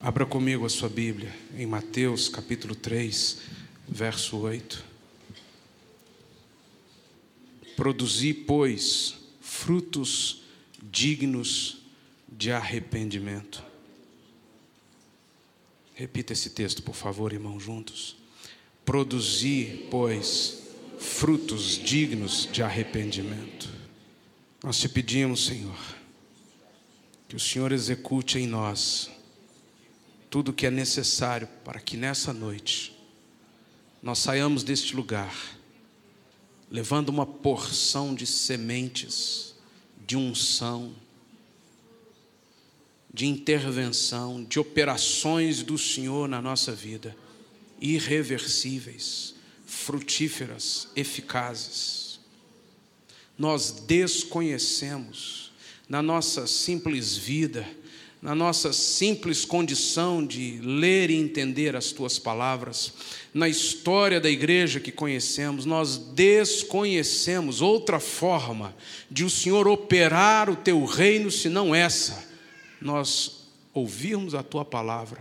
Abra comigo a sua Bíblia em Mateus capítulo 3, verso 8. Produzi, pois, frutos dignos de arrependimento. Repita esse texto, por favor, irmãos, juntos. Produzi, pois, frutos dignos de arrependimento. Nós te pedimos, Senhor, que o Senhor execute em nós tudo o que é necessário para que nessa noite nós saiamos deste lugar levando uma porção de sementes, de unção, de intervenção, de operações do Senhor na nossa vida, irreversíveis, frutíferas, eficazes. Nós desconhecemos na nossa simples vida, na nossa simples condição de ler e entender as Tuas palavras, na história da igreja que conhecemos, nós desconhecemos outra forma de o Senhor operar o Teu reino, senão essa, nós ouvirmos a Tua palavra,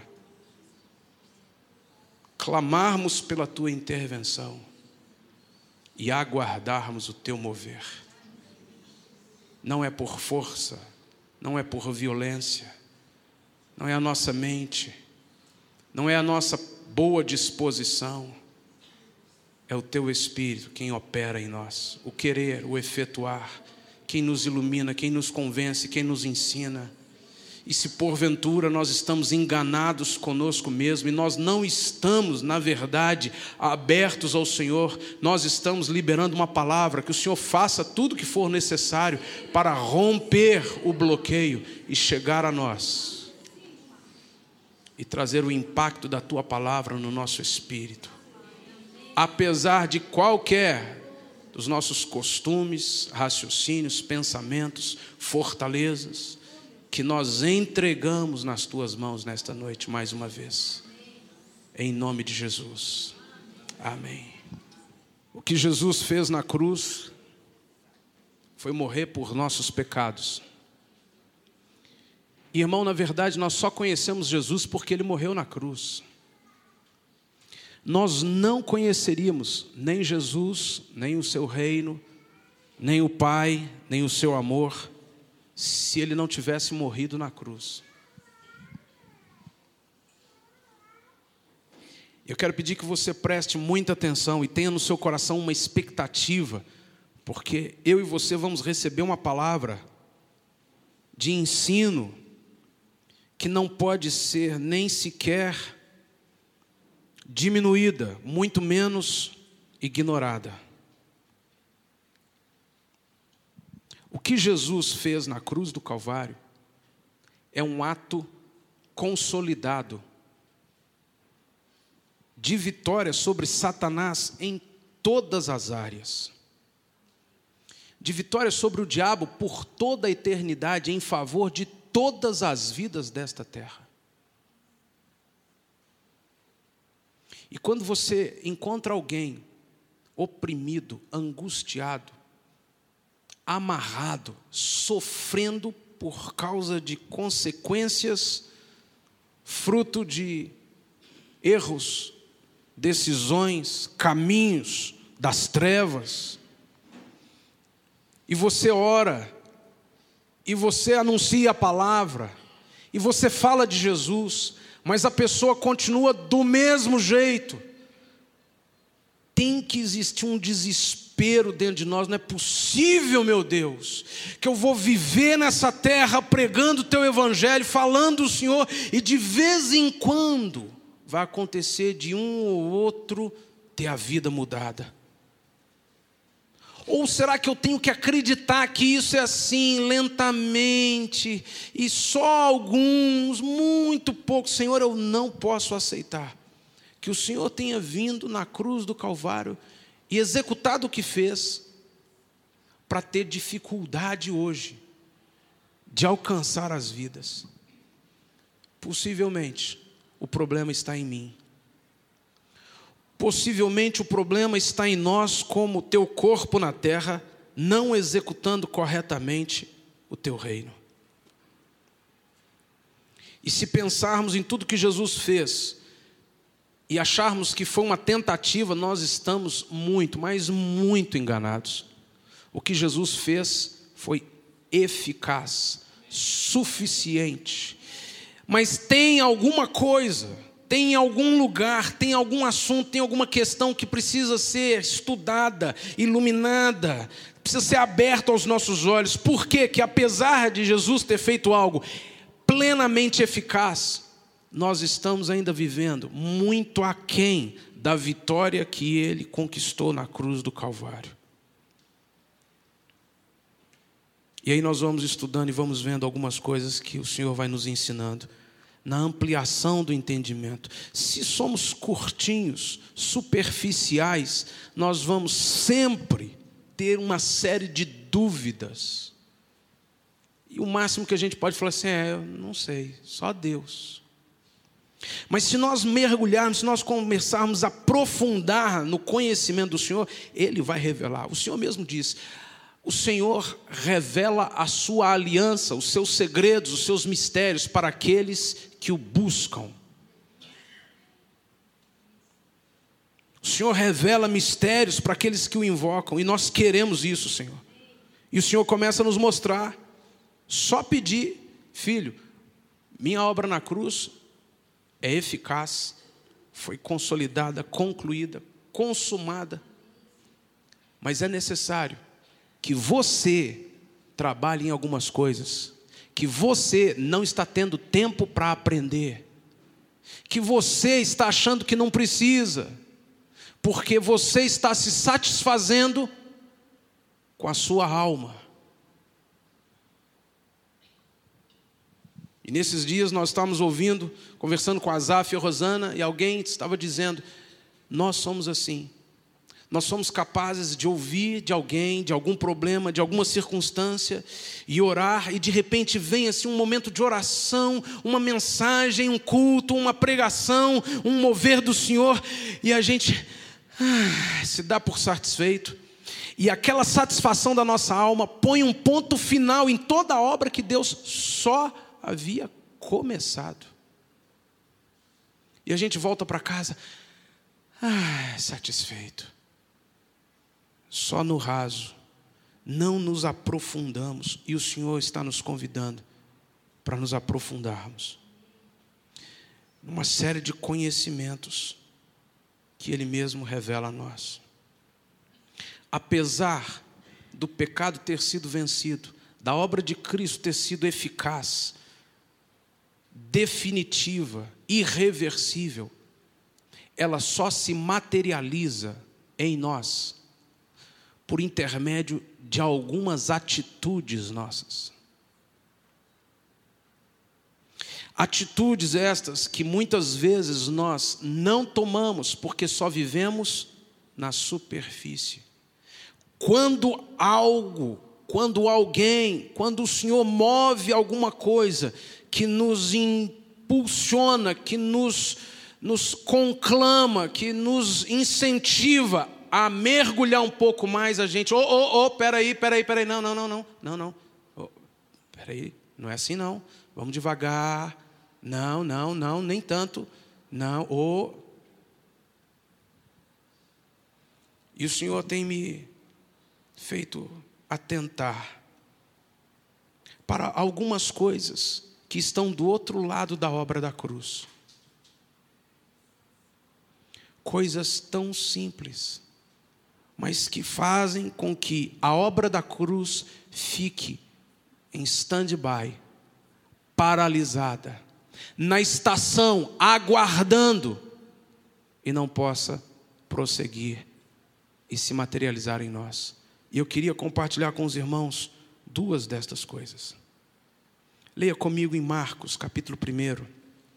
clamarmos pela Tua intervenção e aguardarmos o Teu mover. Não é por força, não é por violência, não é a nossa mente, não é a nossa boa disposição, é o Teu Espírito quem opera em nós, o querer, o efetuar, quem nos ilumina, quem nos convence, quem nos ensina. E se porventura nós estamos enganados conosco mesmo, e nós não estamos, na verdade, abertos ao Senhor, nós estamos liberando uma palavra, que o Senhor faça tudo o que for necessário para romper o bloqueio e chegar a nós e trazer o impacto da Tua palavra no nosso espírito, apesar de qualquer dos nossos costumes, raciocínios, pensamentos, fortalezas, que nós entregamos nas Tuas mãos nesta noite mais uma vez, em nome de Jesus, amém. O que Jesus fez na cruz foi morrer por nossos pecados. Irmão, na verdade, nós só conhecemos Jesus porque Ele morreu na cruz. Nós não conheceríamos nem Jesus, nem o Seu reino, nem o Pai, nem o Seu amor, se Ele não tivesse morrido na cruz. Eu quero pedir que você preste muita atenção e tenha no seu coração uma expectativa, porque eu e você vamos receber uma palavra de ensino que não pode ser nem sequer diminuída, muito menos ignorada. O que Jesus fez na cruz do Calvário é um ato consolidado de vitória sobre Satanás em todas as áreas, de vitória sobre o diabo por toda a eternidade em favor de todas as vidas desta terra. E quando você encontra alguém oprimido, angustiado, amarrado, sofrendo por causa de consequências, fruto de erros, decisões, caminhos das trevas, e você ora, e você anuncia a palavra, e você fala de Jesus, mas a pessoa continua do mesmo jeito, tem que existir um desespero dentro de nós. Não é possível, meu Deus, que eu vou viver nessa terra pregando o Teu evangelho, falando do Senhor, e de vez em quando vai acontecer de um ou outro ter a vida mudada. Ou será que eu tenho que acreditar que isso é assim, lentamente, e só alguns, muito poucos? Senhor, eu não posso aceitar que o Senhor tenha vindo na cruz do Calvário e executado o que fez, para ter dificuldade hoje de alcançar as vidas. Possivelmente o problema está em mim. Possivelmente o problema está em nós, como Teu corpo na terra, não executando corretamente o Teu reino. E se pensarmos em tudo que Jesus fez e acharmos que foi uma tentativa, nós estamos muito, mas muito enganados. O que Jesus fez foi eficaz, suficiente. Mas tem alguma coisa, tem algum lugar, tem algum assunto, tem alguma questão que precisa ser estudada, iluminada, precisa ser aberto aos nossos olhos. Por quê? Que apesar de Jesus ter feito algo plenamente eficaz, nós estamos ainda vivendo muito aquém da vitória que Ele conquistou na cruz do Calvário. E aí nós vamos estudando e vamos vendo algumas coisas que o Senhor vai nos ensinando, na ampliação do entendimento. Se somos curtinhos, superficiais, nós vamos sempre ter uma série de dúvidas. E o máximo que a gente pode falar assim eu não sei, só Deus. Mas se nós mergulharmos, se nós começarmos a aprofundar no conhecimento do Senhor, Ele vai revelar. O Senhor mesmo diz: o Senhor revela a sua aliança, os seus segredos, os seus mistérios para aqueles que o buscam. O Senhor revela mistérios para aqueles que o invocam, e nós queremos isso, Senhor. E o Senhor começa a nos mostrar. Só pedir: filho, minha obra na cruz é eficaz, foi consolidada, concluída, consumada. Mas é necessário que você trabalhe em algumas coisas, que você não está tendo tempo para aprender, que você está achando que não precisa, porque você está se satisfazendo com a sua alma. E nesses dias nós estávamos ouvindo, conversando com a Azaf e a Rosana, e alguém estava dizendo: nós somos assim. Nós somos capazes de ouvir de alguém, de algum problema, de alguma circunstância, e orar, e de repente vem assim um momento de oração, uma mensagem, um culto, uma pregação, um mover do Senhor, e a gente se dá por satisfeito, e aquela satisfação da nossa alma põe um ponto final em toda a obra que Deus só havia começado. E a gente volta para casa satisfeito. Só no raso, não nos aprofundamos, e o Senhor está nos convidando para nos aprofundarmos numa série de conhecimentos que Ele mesmo revela a nós. Apesar do pecado ter sido vencido, da obra de Cristo ter sido eficaz, definitiva, irreversível, ela só se materializa em nós por intermédio de algumas atitudes nossas. Atitudes estas que muitas vezes nós não tomamos porque só vivemos na superfície. Quando alguém, quando o Senhor move alguma coisa que nos impulsiona, que nos conclama, que nos incentiva a mergulhar um pouco mais, a gente, peraí, não, peraí, não é assim não, vamos devagar, não, nem tanto, não, E o Senhor tem me feito atentar para algumas coisas que estão do outro lado da obra da cruz. Coisas tão simples, mas que fazem com que a obra da cruz fique em stand-by, paralisada, na estação, aguardando, e não possa prosseguir e se materializar em nós. E eu queria compartilhar com os irmãos duas destas coisas. Leia comigo em Marcos, capítulo 1.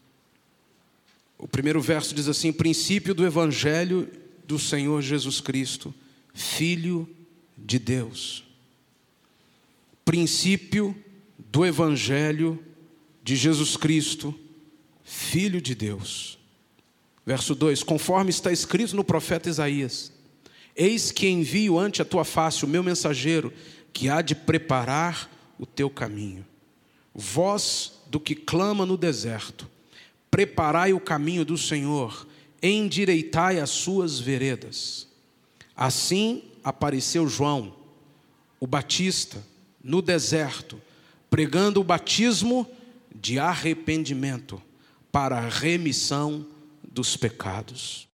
O primeiro verso diz assim: princípio do Evangelho do Senhor Jesus Cristo, Filho de Deus. Princípio do Evangelho de Jesus Cristo, Filho de Deus. Verso 2: conforme está escrito no profeta Isaías: eis que envio ante a tua face o meu mensageiro, que há de preparar o teu caminho. Voz do que clama no deserto: preparai o caminho do Senhor, endireitai as suas veredas. Assim apareceu João, o Batista, no deserto, pregando o batismo de arrependimento para a remissão dos pecados.